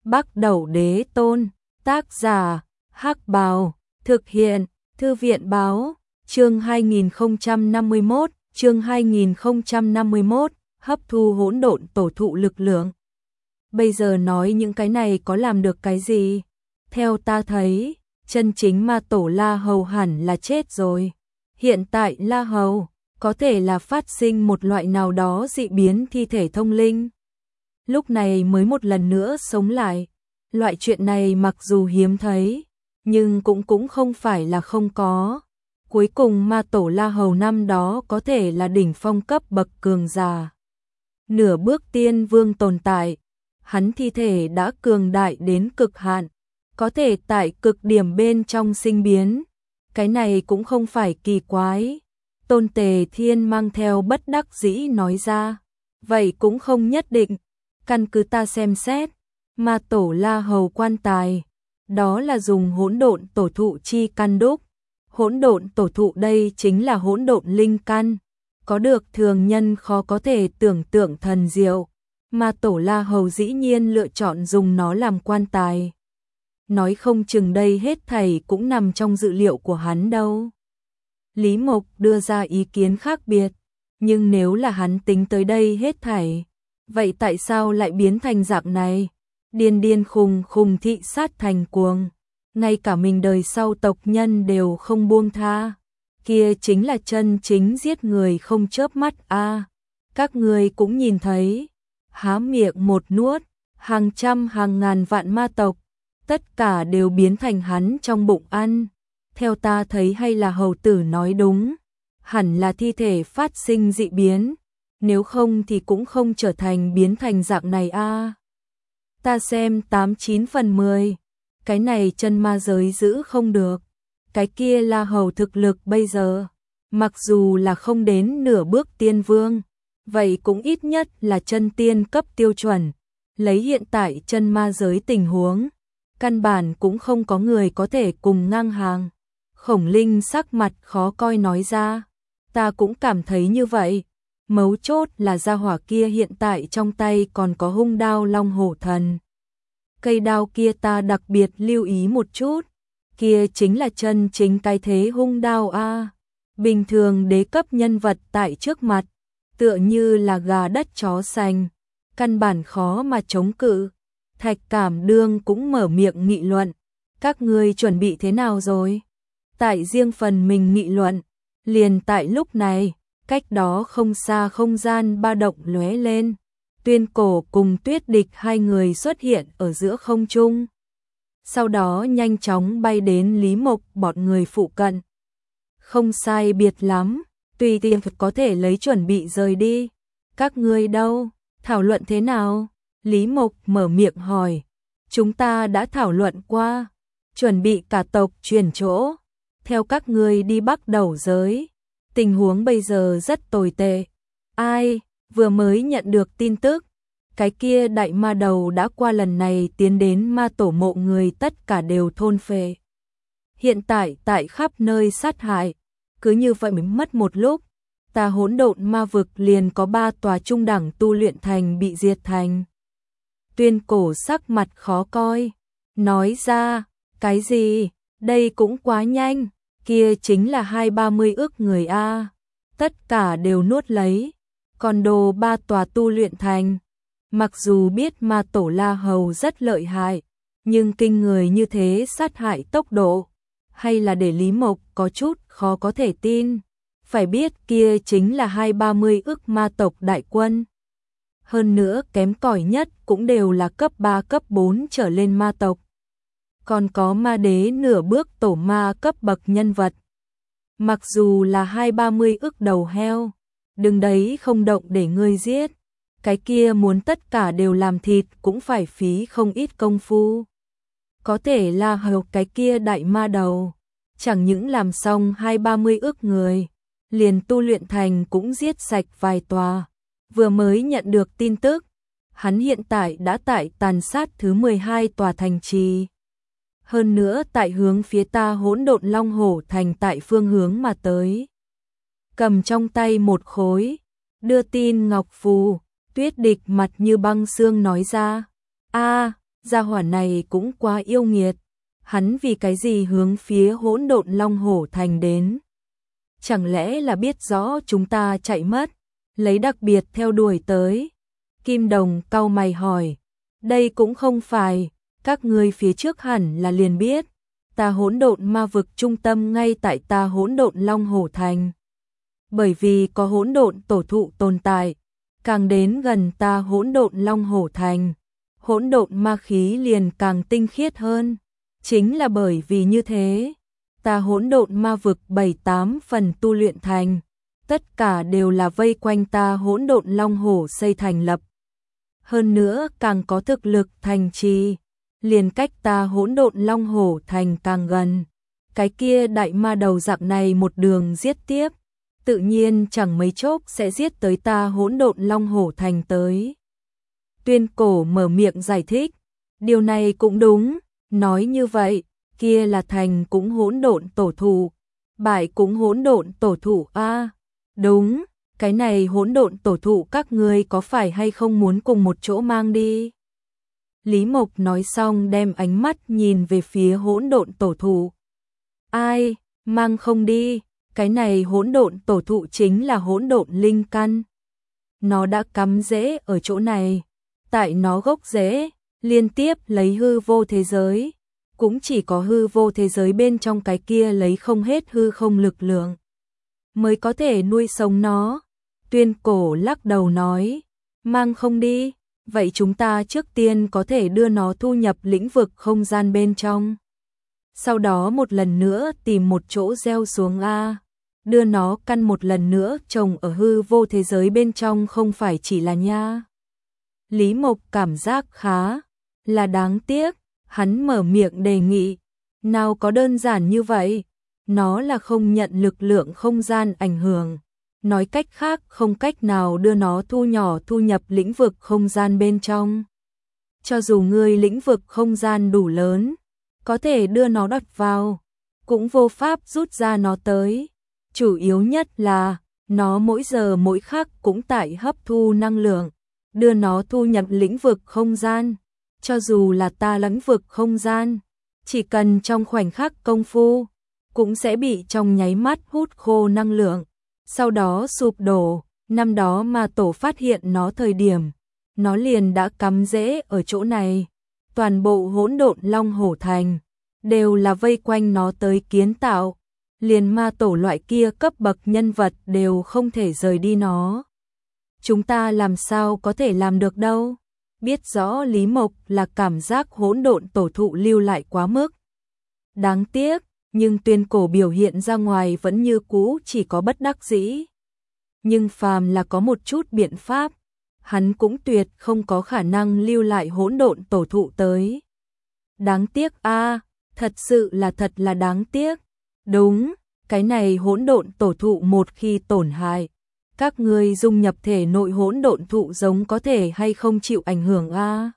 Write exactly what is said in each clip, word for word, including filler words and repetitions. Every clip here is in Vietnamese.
Bắc Đẩu Đế Tôn, tác giả, Hắc Bào, thực hiện, Thư viện báo, chương hai nghìn không trăm năm mươi mốt, chương hai nghìn không trăm năm mươi mốt, hấp thu hỗn độn tổ thụ lực lượng. Bây giờ nói những cái này có làm được cái gì? Theo ta thấy, chân chính ma tổ La Hầu hẳn là chết rồi. Hiện tại La Hầu có thể là phát sinh một loại nào đó dị biến thi thể thông linh. Lúc này mới một lần nữa sống lại. Loại chuyện này mặc dù hiếm thấy, nhưng cũng cũng không phải là không có. Cuối cùng ma tổ La Hầu năm đó có thể là đỉnh phong cấp bậc cường giả. Nửa bước tiên vương tồn tại, hắn thi thể đã cường đại đến cực hạn, có thể tại cực điểm bên trong sinh biến. Cái này cũng không phải kỳ quái. Tôn Tề Thiên mang theo bất đắc dĩ nói ra. Vậy cũng không nhất định. Căn cứ ta xem xét, ma tổ La Hầu quan tài, đó là dùng hỗn độn tổ thụ chi căn đúc. Hỗn độn tổ thụ đây chính là hỗn độn linh căn, có được thường nhân khó có thể tưởng tượng thần diệu. Ma tổ La Hầu dĩ nhiên lựa chọn dùng nó làm quan tài. Nói không chừng đây hết thảy cũng nằm trong dự liệu của hắn đâu. Lý Mộc đưa ra ý kiến khác biệt, nhưng nếu là hắn tính tới đây hết thảy, vậy tại sao lại biến thành dạng này? Điên điên khùng khùng thị sát thành cuồng, ngay cả mình đời sau tộc nhân đều không buông tha. Kia chính là chân chính giết người không chớp mắt a. À, các người cũng nhìn thấy, há miệng một nuốt, hàng trăm hàng ngàn vạn ma tộc, tất cả đều biến thành hắn trong bụng ăn. Theo ta thấy hay là hầu tử nói đúng, hẳn là thi thể phát sinh dị biến, nếu không thì cũng không trở thành biến thành dạng này a. À, ta xem tám chín phần mười, cái này chân ma giới giữ không được. Cái kia La Hầu thực lực bây giờ, mặc dù là không đến nửa bước tiên vương, vậy cũng ít nhất là chân tiên cấp tiêu chuẩn. Lấy hiện tại chân ma giới tình huống, căn bản cũng không có người có thể cùng ngang hàng. Khổng Linh sắc mặt khó coi nói ra, ta cũng cảm thấy như vậy. Mấu chốt là gia hỏa kia hiện tại trong tay còn có hung đao Long Hổ Thần. Cây đao kia ta đặc biệt lưu ý một chút, kia chính là chân chính cái thế hung đao a. À, bình thường đế cấp nhân vật tại trước mặt, tựa như là gà đất chó sành, căn bản khó mà chống cự. Thạch Cảm Đương cũng mở miệng nghị luận, các ngươi chuẩn bị thế nào rồi? Tại riêng phần mình nghị luận, liền tại lúc này, cách đó không xa không gian ba động lóe lên. Tuyên Cổ cùng Tuyết Địch hai người xuất hiện ở giữa không trung. Sau đó nhanh chóng bay đến Lý Mộc bọn người phụ cận. Không sai biệt lắm, tùy tiện có thể lấy chuẩn bị rời đi. Các ngươi đâu, thảo luận thế nào? Lý Mộc mở miệng hỏi. Chúng ta đã thảo luận qua, chuẩn bị cả tộc chuyển chỗ, theo các ngươi đi Bắc Đẩu giới. Tình huống bây giờ rất tồi tệ. Ai, vừa mới nhận được tin tức, cái kia đại ma đầu đã qua lần này tiến đến ma tổ mộ người tất cả đều thôn phệ. Hiện tại tại khắp nơi sát hại, cứ như vậy mới mất một lúc, ta hỗn độn ma vực liền có ba tòa trung đẳng tu luyện thành bị diệt thành. Tuyên Cổ sắc mặt khó coi, nói ra, cái gì, đây cũng quá nhanh, kia chính là hai ba mươi ức người a, tất cả đều nuốt lấy, còn đồ ba tòa tu luyện thành. Mặc dù biết ma tổ La Hầu rất lợi hại, nhưng kinh người như thế sát hại tốc độ, hay là để Lý Mộc có chút khó có thể tin. Phải biết kia chính là hai ba mươi ức ma tộc đại quân. Hơn nữa kém cỏi nhất cũng đều là cấp ba cấp bốn trở lên ma tộc. Còn có ma đế nửa bước tổ ma cấp bậc nhân vật. Mặc dù là hai ba mươi ức đầu heo, đừng đấy không động để ngươi giết. Cái kia muốn tất cả đều làm thịt cũng phải phí không ít công phu. Có thể là hầu cái kia đại ma đầu, chẳng những làm xong hai ba mươi ức người, liền tu luyện thành cũng giết sạch vài tòa. Vừa mới nhận được tin tức, hắn hiện tại đã tại tàn sát thứ mười hai tòa thành trì. Hơn nữa tại hướng phía ta hỗn độn Long Hổ thành tại phương hướng mà tới. Cầm trong tay một khối, đưa tin ngọc phù. Tuyết Địch mặt như băng xương nói ra, a, gia hỏa này cũng quá yêu nghiệt, hắn vì cái gì hướng phía hỗn độn Long Hổ Thành đến? Chẳng lẽ là biết rõ chúng ta chạy mất, lấy đặc biệt theo đuổi tới? Kim Đồng cau mày hỏi, đây cũng không phải, các ngươi phía trước hẳn là liền biết, ta hỗn độn ma vực trung tâm ngay tại ta hỗn độn Long Hổ Thành. Bởi vì có hỗn độn tổ thụ tồn tại, càng đến gần ta hỗn độn Long Hổ Thành, hỗn độn ma khí liền càng tinh khiết hơn. Chính là bởi vì như thế, ta hỗn độn ma vực bảy tám phần tu luyện thành, tất cả đều là vây quanh ta hỗn độn Long Hổ xây thành lập. Hơn nữa càng có thực lực thành trì, liền cách ta hỗn độn Long Hổ Thành càng gần. Cái kia đại ma đầu dạng này một đường giết tiếp, tự nhiên chẳng mấy chốc sẽ giết tới ta hỗn độn Long Hổ Thành tới. Tuyên Cổ mở miệng giải thích, điều này cũng đúng, nói như vậy, kia là thành cũng hỗn độn tổ thụ, bại cũng hỗn độn tổ thụ a. À, đúng, cái này hỗn độn tổ thụ các ngươi có phải hay không muốn cùng một chỗ mang đi? Lý Mộc nói xong đem ánh mắt nhìn về phía hỗn độn tổ thụ. Ai, mang không đi, cái này hỗn độn tổ thụ chính là hỗn độn linh căn. Nó đã cắm rễ ở chỗ này, tại nó gốc rễ, liên tiếp lấy hư vô thế giới, cũng chỉ có hư vô thế giới bên trong cái kia lấy không hết hư không lực lượng, mới có thể nuôi sống nó. Tuyên Cổ lắc đầu nói, mang không đi, vậy chúng ta trước tiên có thể đưa nó thu nhập lĩnh vực không gian bên trong. Sau đó một lần nữa tìm một chỗ gieo xuống a, đưa nó căn một lần nữa trồng ở hư vô thế giới bên trong không phải chỉ là nha. Lý Mộc cảm giác khá là đáng tiếc, hắn mở miệng đề nghị, nào có đơn giản như vậy, nó là không nhận lực lượng không gian ảnh hưởng. Nói cách khác không cách nào đưa nó thu nhỏ thu nhập lĩnh vực không gian bên trong. Cho dù ngươi lĩnh vực không gian đủ lớn, có thể đưa nó đặt vào, cũng vô pháp rút ra nó tới. Chủ yếu nhất là, nó mỗi giờ mỗi khắc cũng tại hấp thu năng lượng, đưa nó thu nhập lĩnh vực không gian. Cho dù là ta lĩnh vực không gian, chỉ cần trong khoảnh khắc công phu, cũng sẽ bị trong nháy mắt hút khô năng lượng. Sau đó sụp đổ, năm đó mà tổ phát hiện nó thời điểm, nó liền đã cắm rễ ở chỗ này. Toàn bộ hỗn độn Long Hổ Thành, đều là vây quanh nó tới kiến tạo. Liền ma tổ loại kia cấp bậc nhân vật đều không thể rời đi nó. Chúng ta làm sao có thể làm được đâu? Biết rõ Lý Mộc là cảm giác hỗn độn tổ thụ lưu lại quá mức. Đáng tiếc. Nhưng Tuyên Cổ biểu hiện ra ngoài vẫn như cũ chỉ có bất đắc dĩ. Nhưng phàm là có một chút biện pháp, hắn cũng tuyệt không có khả năng lưu lại hỗn độn tổ thụ tới. Đáng tiếc a, à, thật sự là thật là đáng tiếc. Đúng, cái này hỗn độn tổ thụ một khi tổn hại, các ngươi dung nhập thể nội hỗn độn thụ giống có thể hay không chịu ảnh hưởng a? À?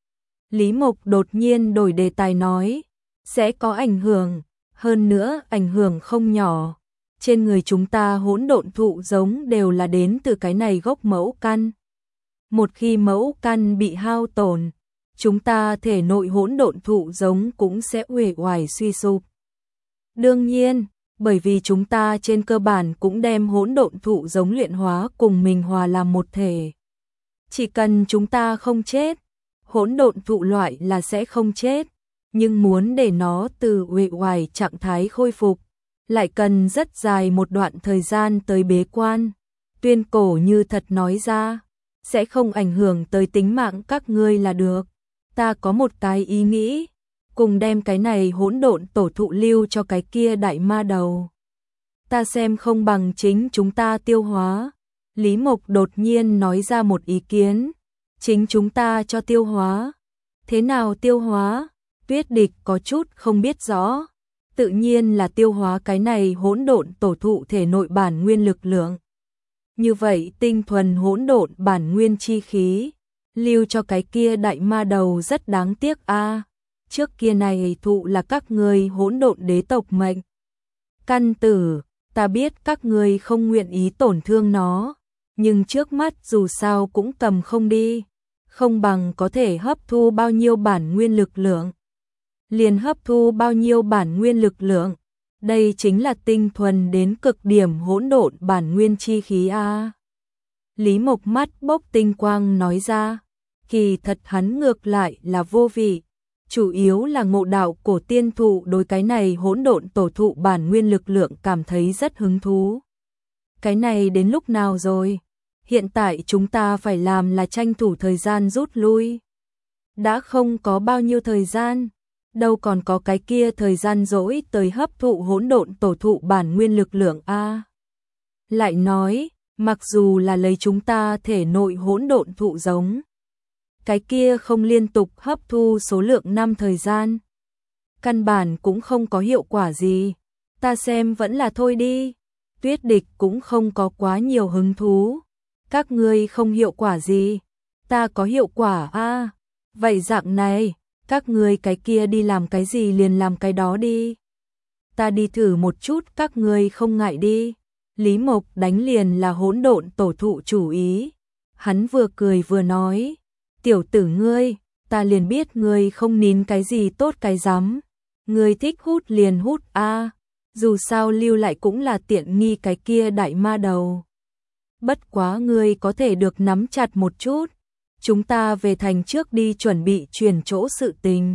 Lý Mộc đột nhiên đổi đề tài nói, sẽ có ảnh hưởng. Hơn nữa ảnh hưởng không nhỏ, trên người chúng ta hỗn độn thụ giống đều là đến từ cái này gốc mẫu căn. Một khi mẫu căn bị hao tổn, chúng ta thể nội hỗn độn thụ giống cũng sẽ uể oải suy sụp. Đương nhiên, bởi vì chúng ta trên cơ bản cũng đem hỗn độn thụ giống luyện hóa cùng mình hòa làm một thể. Chỉ cần chúng ta không chết, hỗn độn thụ loại là sẽ không chết. Nhưng muốn để nó từ uể oải trạng thái khôi phục, lại cần rất dài một đoạn thời gian tới bế quan. Tuyên Cổ như thật nói ra, sẽ không ảnh hưởng tới tính mạng các ngươi là được. Ta có một cái ý nghĩ, cùng đem cái này hỗn độn tổ thụ lưu cho cái kia đại ma đầu. Ta xem không bằng chính chúng ta tiêu hóa. Lý Mộc đột nhiên nói ra một ý kiến, chính chúng ta cho tiêu hóa. Thế nào tiêu hóa? Tuyết Địch có chút không biết rõ, tự nhiên là tiêu hóa cái này hỗn độn tổ thụ thể nội bản nguyên lực lượng. Như vậy tinh thuần hỗn độn bản nguyên chi khí, lưu cho cái kia đại ma đầu rất đáng tiếc a. À, trước kia này thụ là các ngươi hỗn độn đế tộc mệnh. Căn tử, ta biết các ngươi không nguyện ý tổn thương nó, nhưng trước mắt dù sao cũng cầm không đi. không bằng có thể hấp thu bao nhiêu bản nguyên lực lượng. Liền hấp thu bao nhiêu bản nguyên lực lượng. Đây chính là tinh thuần đến cực điểm hỗn độn bản nguyên chi khí a. Lý Mộc mắt bốc tinh quang nói ra, kỳ thật hắn ngược lại là vô vị, chủ yếu là Ngộ Đạo Cổ Tiên Thụ đối cái này hỗn độn tổ thụ bản nguyên lực lượng cảm thấy rất hứng thú. Cái này đến lúc nào rồi? Hiện tại chúng ta phải làm là tranh thủ thời gian rút lui. Đã không có bao nhiêu thời gian, đâu còn có cái kia thời gian dỗi tới hấp thụ hỗn độn tổ thụ bản nguyên lực lượng a. Lại nói, mặc dù là lấy chúng ta thể nội hỗn độn thụ giống, cái kia không liên tục hấp thu số lượng năm thời gian, căn bản cũng không có hiệu quả gì. Ta xem vẫn là thôi đi. Tuyết Địch cũng không có quá nhiều hứng thú. Các ngươi không hiệu quả gì, ta có hiệu quả a. À, vậy dạng này, các ngươi cái kia đi làm cái gì liền làm cái đó đi. Ta đi thử một chút, các ngươi không ngại đi. Lý Mộc đánh liền là hỗn độn tổ thụ chủ ý. Hắn vừa cười vừa nói, tiểu tử ngươi, ta liền biết ngươi không nín cái gì tốt cái rắm. Ngươi thích hút liền hút a, à, dù sao lưu lại cũng là tiện nghi cái kia đại ma đầu. Bất quá ngươi có thể được nắm chặt một chút, chúng ta về thành trước đi chuẩn bị chuyển chỗ sự tình.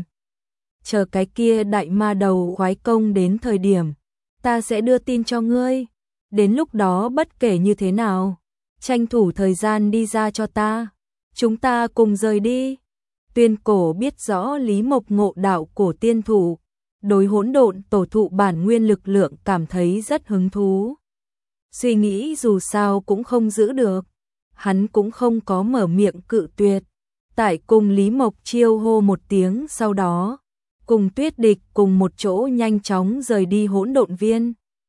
Chờ cái kia đại ma đầu khoái công đến thời điểm, ta sẽ đưa tin cho ngươi. Đến lúc đó bất kể như thế nào, tranh thủ thời gian đi ra cho ta. Chúng ta cùng rời đi. Tuyên Cổ biết rõ Lý Mộc Ngộ Đạo Cổ Tiên Thụ, đối hỗn độn tổ thụ bản nguyên lực lượng cảm thấy rất hứng thú. Suy nghĩ dù sao cũng không giữ được, hắn cũng không có mở miệng cự tuyệt. Tại cùng Lý Mộc chiêu hô một tiếng sau đó, cùng Tuyết Địch cùng một chỗ nhanh chóng rời đi hỗn độn viên.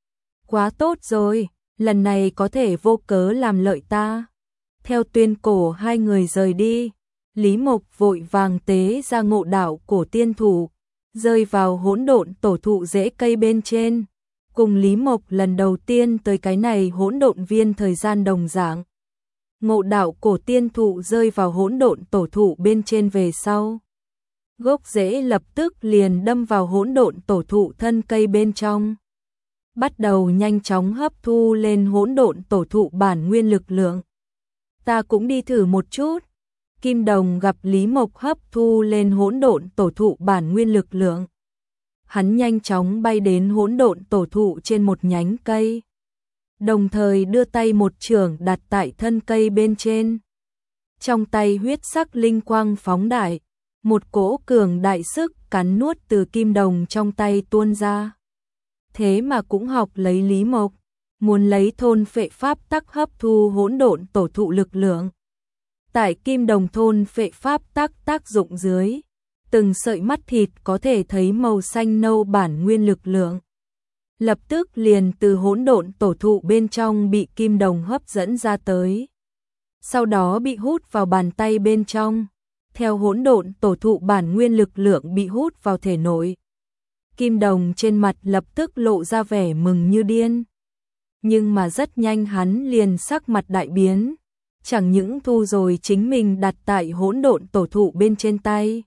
Quá tốt rồi, lần này có thể vô cớ làm lợi ta. Theo Tuyên Cổ hai người rời đi, Lý Mộc vội vàng tế ra Ngộ Đạo Cổ Tiên Thụ, rơi vào hỗn độn tổ thụ rễ cây bên trên. Cùng Lý Mộc lần đầu tiên tới cái này hỗn độn viên thời gian đồng dạng. Ngộ Đạo Cổ Tiên Thụ rơi vào hỗn độn tổ thụ bên trên về sau, gốc rễ lập tức liền đâm vào hỗn độn tổ thụ thân cây bên trong, bắt đầu nhanh chóng hấp thu lên hỗn độn tổ thụ bản nguyên lực lượng. Ta cũng đi thử một chút. Kim Đồng gặp Lý Mộc hấp thu lên hỗn độn tổ thụ bản nguyên lực lượng, hắn nhanh chóng bay đến hỗn độn tổ thụ trên một nhánh cây, đồng thời đưa tay một chưởng đặt tại thân cây bên trên. Trong tay huyết sắc linh quang phóng đại, một cỗ cường đại sức cắn nuốt từ Kim Đồng trong tay tuôn ra. Thế mà cũng học lấy Lý Mộc, muốn lấy thôn phệ pháp tắc hấp thu hỗn độn tổ thụ lực lượng. Tại Kim Đồng thôn phệ pháp tắc tác dụng dưới, từng sợi mắt thịt có thể thấy màu xanh nâu bản nguyên lực lượng. Lập tức liền từ hỗn độn tổ thụ bên trong bị Kim Đồng hấp dẫn ra tới. Sau đó bị hút vào bàn tay bên trong. Theo hỗn độn tổ thụ bản nguyên lực lượng bị hút vào thể nội, Kim Đồng trên mặt lập tức lộ ra vẻ mừng như điên. Nhưng mà rất nhanh hắn liền sắc mặt đại biến. Chẳng những thu rồi chính mình đặt tại hỗn độn tổ thụ bên trên tay,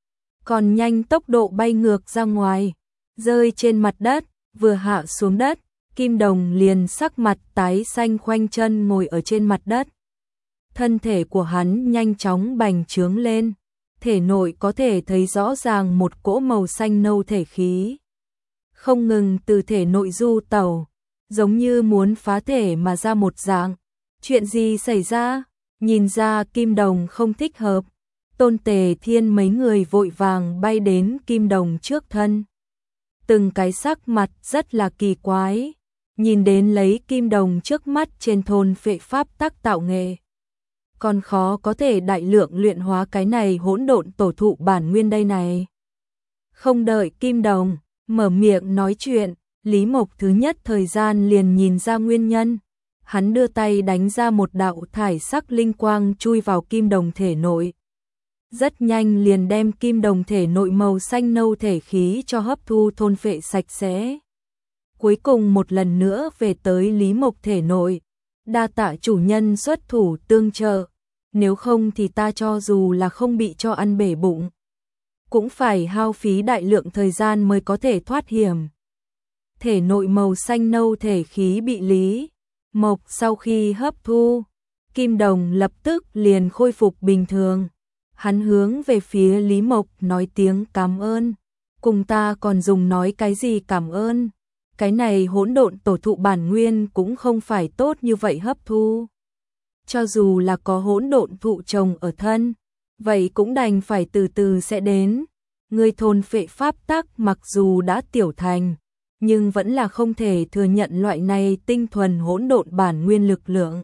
còn nhanh tốc độ bay ngược ra ngoài, rơi trên mặt đất. Vừa hạ xuống đất, Kim Đồng liền sắc mặt tái xanh khoanh chân ngồi ở trên mặt đất. Thân thể của hắn nhanh chóng bành trướng lên, thể nội có thể thấy rõ ràng một cỗ màu xanh nâu thể khí, không ngừng từ thể nội du tẩu, giống như muốn phá thể mà ra một dạng. Chuyện gì xảy ra? Nhìn ra Kim Đồng không thích hợp, Tôn Tề Thiên mấy người vội vàng bay đến Kim Đồng trước thân. Từng cái sắc mặt rất là kỳ quái, nhìn đến lấy Kim Đồng trước mắt trên thôn phệ pháp tắc tạo nghệ, còn khó có thể đại lượng luyện hóa cái này hỗn độn tổ thụ bản nguyên đây này. Không đợi Kim Đồng mở miệng nói chuyện, Lý Mộc thứ nhất thời gian liền nhìn ra nguyên nhân. Hắn đưa tay đánh ra một đạo thải sắc linh quang chui vào Kim Đồng thể nội. Rất nhanh liền đem Kim Đồng thể nội màu xanh nâu thể khí cho hấp thu thôn phệ sạch sẽ. Cuối cùng một lần nữa về tới Lý Mộc thể nội. Đa tạ chủ nhân xuất thủ tương trợ. nếu không thì ta cho dù là không bị cho ăn bể bụng, cũng phải hao phí đại lượng thời gian mới có thể thoát hiểm. Thể nội màu xanh nâu thể khí bị Lý Mộc sau khi hấp thu, kim đồng lập tức liền khôi phục bình thường. Hắn hướng về phía Lý Mộc nói tiếng cảm ơn. Cùng ta còn dùng nói cái gì cảm ơn? Cái này hỗn độn tổ thụ bản nguyên cũng không phải tốt như vậy hấp thu. Cho dù là có hỗn độn thụ trồng ở thân, vậy cũng đành phải từ từ sẽ đến. Người thôn phệ pháp tắc mặc dù đã tiểu thành, nhưng vẫn là không thể thừa nhận loại này tinh thuần hỗn độn bản nguyên lực lượng.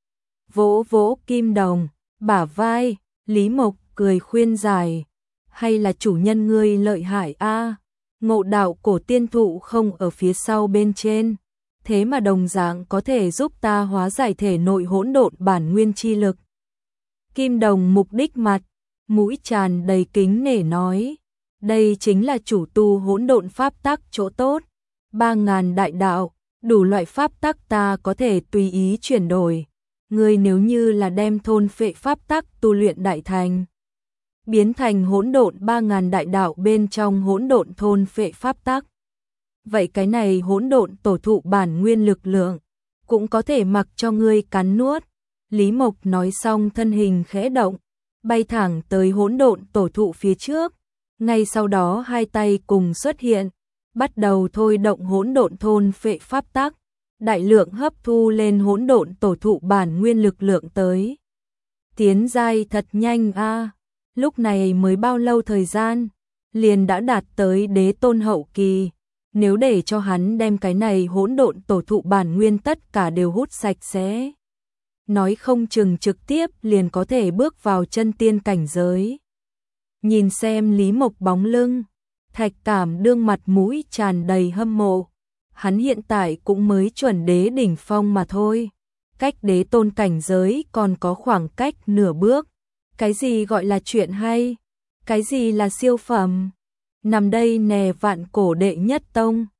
Vỗ vỗ kim đồng, bả vai, Lý Mộc cười khuyên giải, hay là chủ nhân ngươi lợi hại a, ngộ đạo cổ tiên thụ không ở phía sau bên trên, thế mà đồng dạng có thể giúp ta hóa giải thể nội hỗn độn bản nguyên chi lực. Kim đồng mục đích mặt, mũi tràn đầy kính nể nói, đây chính là chủ tu hỗn độn pháp tắc chỗ tốt, ba ngàn đại đạo, đủ loại pháp tắc ta có thể tùy ý chuyển đổi. Ngươi nếu như là đem thôn phệ pháp tắc tu luyện đại thành, biến thành hỗn độn ba ngàn đại đạo bên trong hỗn độn thôn phệ pháp tắc, vậy cái này hỗn độn tổ thụ bản nguyên lực lượng cũng có thể mặc cho ngươi cắn nuốt. Lý Mộc nói xong thân hình khẽ động, bay thẳng tới hỗn độn tổ thụ phía trước, ngay sau đó hai tay cùng xuất hiện, bắt đầu thôi động hỗn độn thôn phệ pháp tắc, đại lượng hấp thu lên hỗn độn tổ thụ bản nguyên lực lượng tới. Tiến giai thật nhanh a, lúc này mới bao lâu thời gian, liền đã đạt tới đế tôn hậu kỳ, nếu để cho hắn đem cái này hỗn độn tổ thụ bản nguyên tất cả đều hút sạch sẽ, nói không chừng trực tiếp liền có thể bước vào chân tiên cảnh giới. Nhìn xem Lý Mộc bóng lưng, Thạch Cảm đương mặt mũi tràn đầy hâm mộ. Hắn hiện tại cũng mới chuẩn đế đỉnh phong mà thôi, cách đế tôn cảnh giới còn có khoảng cách nửa bước. Cái gì gọi là chuyện hay? Cái gì là siêu phẩm? Nằm đây nè vạn cổ đệ nhất tông,